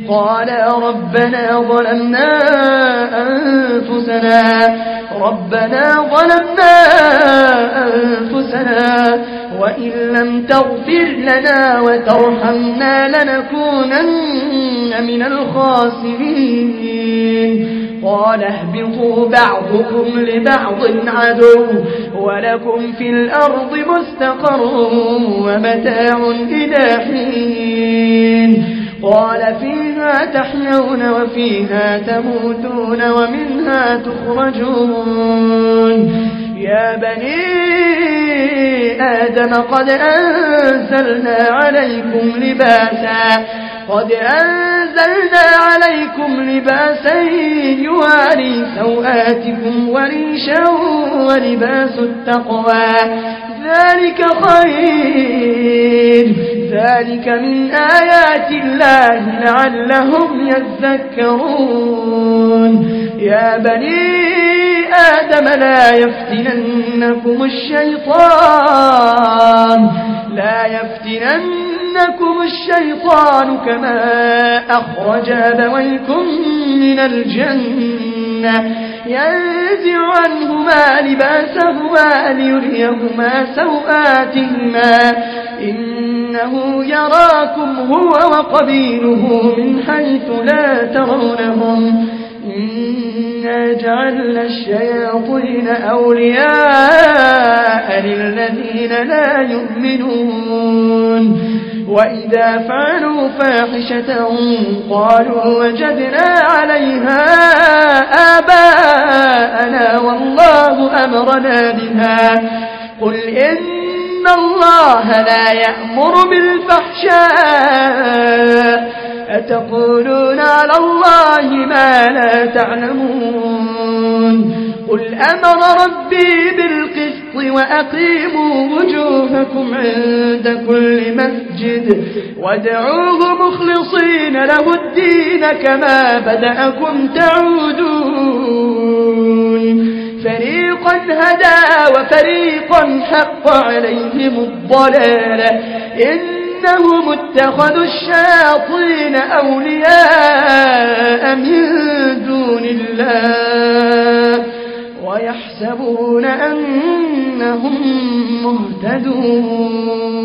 قال ربنا ظلمنا أنفسنا وإن لم تغفر لنا وترحمنا لنكونن من الخاسرين قال اهبطوا بعضكم لبعض عدو ولكم في الأرض مستقر ومتاع إلى حين قال فيها تحيون وفيها تموتون ومنها تخرجون يا بني آدم قد أنزلنا عليكم لباسا يواري سوآتكم وريشا ولباس التقوى ذلك خير ذلك من آيات الله لعلهم يذكرون يا بني آدم لا يفتننكم الشيطان كما أخرج أبويكم من الجنة ينزع عنهما لباسهما ليريهما سوآتهما إنه يراكم هو وقبيله من حيث لا ترونهم إنا جعلنا الشياطين أولياء للذين لا يؤمنون وإذا فعلوا فاحشة قالوا وجدنا عليها آباءنا والله أمرنا بها قل إن الله لا يأمر بالفحشاء أتقولون على الله ما لا تعلمون قل أمر ربي بالقسط وأقيموا وجوهكم عند كل مسجد وادعوه مخلصين له الدين كما بدأكم تعودون فريقا هدى وفريقا حق عليهم الضلالة إنهم اتخذوا الشياطين أولياء من دون الله ويحسبون أنهم مهتدون